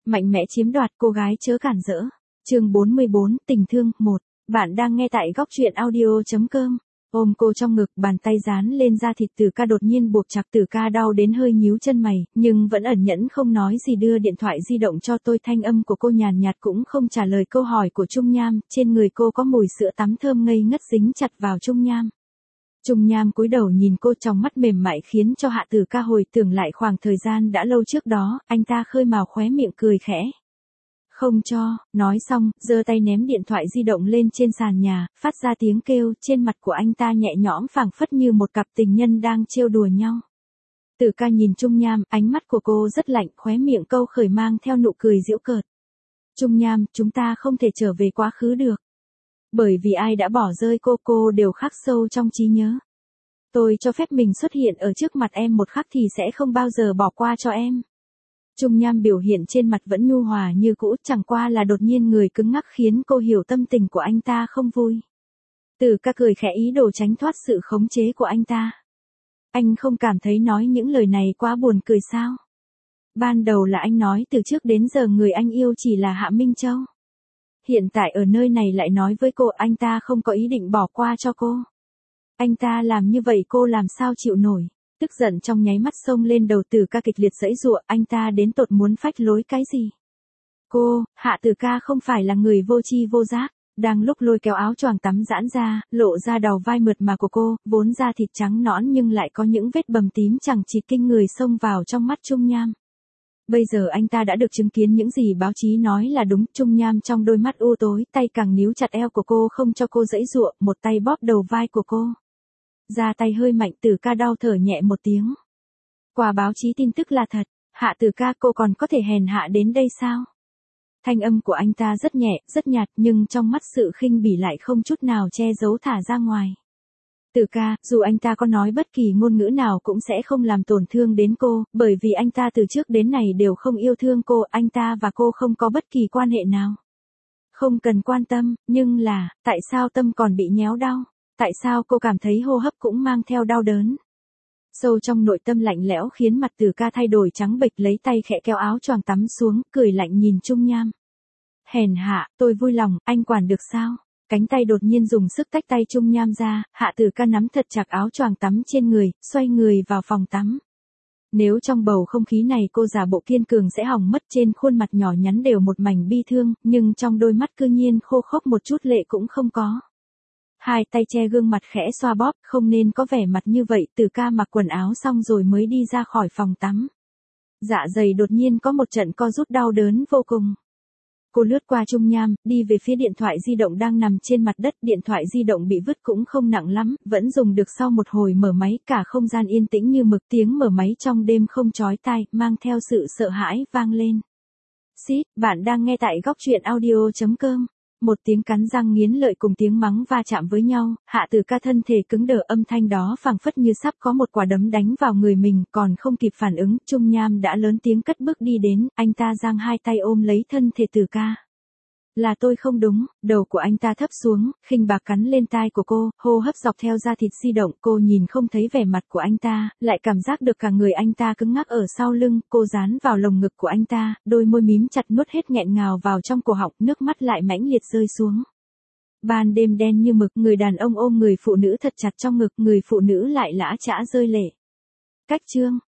mạnh mẽ chiếm đoạt, cô gái chớ cản rỡ. Chương 44, tình thương, 1. Bạn đang nghe tại góc truyện audio.com. Ôm cô trong ngực, bàn tay dán lên da thịt Từ Ca đột nhiên buộc chặt. Từ Ca đau đến hơi nhíu chân mày, nhưng vẫn ẩn nhẫn không nói gì. Đưa điện thoại di động cho tôi. Thanh âm của cô nhàn nhạt cũng không trả lời câu hỏi của Trung Nham. Trên người cô có mùi sữa tắm thơm ngây ngất dính chặt vào Trung Nham. Trung Nham cúi đầu nhìn cô, trong mắt mềm mại khiến cho Hạ Từ Ca hồi tưởng lại khoảng thời gian đã lâu trước đó. Anh ta khơi mào khóe miệng cười khẽ. Không cho, nói xong, giơ tay ném điện thoại di động lên trên sàn nhà, phát ra tiếng kêu. Trên mặt của anh ta nhẹ nhõm phảng phất như một cặp tình nhân đang trêu đùa nhau. Từ Ca nhìn Trung Nham, ánh mắt của cô rất lạnh, khóe miệng câu khởi mang theo nụ cười giễu cợt. Trung Nham, chúng ta không thể trở về quá khứ được. Bởi vì ai đã bỏ rơi cô đều khắc sâu trong trí nhớ. Tôi cho phép mình xuất hiện ở trước mặt em một khắc thì sẽ không bao giờ bỏ qua cho em. Trung Nham biểu hiện trên mặt vẫn nhu hòa như cũ, chẳng qua là đột nhiên người cứng ngắc khiến cô hiểu tâm tình của anh ta không vui. Từ Ca cười khẽ ý đồ tránh thoát sự khống chế của anh ta. Anh không cảm thấy nói những lời này quá buồn cười sao? Ban đầu là anh nói từ trước đến giờ người anh yêu chỉ là Hạ Minh Châu. Hiện tại ở nơi này lại nói với cô anh ta không có ý định bỏ qua cho cô. Anh ta làm như vậy cô làm sao chịu nổi. Tức giận trong nháy mắt xông lên đầu Từ Ca kịch liệt giãy giụa, anh ta đến tột muốn phách lối cái gì? Cô, Hạ Từ Ca không phải là người vô tri vô giác, đang lúc lôi kéo áo choàng tắm giãn ra, lộ ra đầu vai mượt mà của cô, vốn da thịt trắng nõn nhưng lại có những vết bầm tím chẳng chịt kinh người xông vào trong mắt Trung Nham. Bây giờ anh ta đã được chứng kiến những gì báo chí nói là đúng. Trung Nham trong đôi mắt u tối, tay càng níu chặt eo của cô không cho cô giãy giụa, một tay bóp đầu vai của cô. Ra tay hơi mạnh. Từ Ca đau thở nhẹ một tiếng. Qua báo chí tin tức là thật. Hạ Từ Ca, cô còn có thể hèn hạ đến đây sao? Thanh âm của anh ta rất nhẹ, rất nhạt, nhưng trong mắt sự khinh bỉ lại không chút nào che giấu thả ra ngoài. Từ Ca, dù anh ta có nói bất kỳ ngôn ngữ nào cũng sẽ không làm tổn thương đến cô, bởi vì anh ta từ trước đến nay đều không yêu thương cô, anh ta và cô không có bất kỳ quan hệ nào. Không cần quan tâm, nhưng là, tại sao tâm còn bị nhéo đau? Tại sao cô cảm thấy hô hấp cũng mang theo đau đớn? Sâu trong nội tâm lạnh lẽo khiến mặt Từ Ca thay đổi trắng bệch, lấy tay khẽ kéo áo choàng tắm xuống, cười lạnh nhìn Trung Nham. Hèn hạ, tôi vui lòng, anh quản được sao? Cánh tay đột nhiên dùng sức tách tay Trung Nham ra, Hạ Từ Ca nắm thật chặt áo choàng tắm trên người, xoay người vào phòng tắm. Nếu trong bầu không khí này cô giả bộ kiên cường sẽ hỏng mất. Trên khuôn mặt nhỏ nhắn đều một mảnh bi thương, nhưng trong đôi mắt cư nhiên khô khốc một chút lệ cũng không có. Hai tay che gương mặt khẽ xoa bóp, không nên có vẻ mặt như vậy. Từ Ca mặc quần áo xong rồi mới đi ra khỏi phòng tắm. Dạ dày đột nhiên có một trận co rút đau đớn vô cùng. Cô lướt qua Trung Nham, đi về phía điện thoại di động đang nằm trên mặt đất. Điện thoại di động bị vứt cũng không nặng lắm, vẫn dùng được. Sau một hồi mở máy, cả không gian yên tĩnh như mực. Tiếng mở máy trong đêm không chói tai, mang theo sự sợ hãi vang lên. Xít, bạn đang nghe tại góc truyện audio.com. Một tiếng cắn răng nghiến lợi cùng tiếng mắng va chạm với nhau, Hạ Từ Ca thân thể cứng đờ, âm thanh đó phảng phất như sắp có một quả đấm đánh vào người mình. Còn không kịp phản ứng, Trung Nham đã lớn tiếng cất bước đi đến, anh ta giang hai tay ôm lấy thân thể Từ Ca. Là tôi không đúng. Đầu của anh ta thấp xuống, khinh bạc cắn lên tai của cô, hô hấp dọc theo da thịt di động. Cô nhìn không thấy vẻ mặt của anh ta, lại cảm giác được cả người anh ta cứng ngắc ở sau lưng. Cô dán vào lồng ngực của anh ta, đôi môi mím chặt nuốt hết nghẹn ngào vào trong cổ họng, nước mắt lại mãnh liệt rơi xuống. Ban đêm đen như mực, người đàn ông ôm người phụ nữ thật chặt trong ngực, người phụ nữ lại lã chã rơi lệ. Cách chương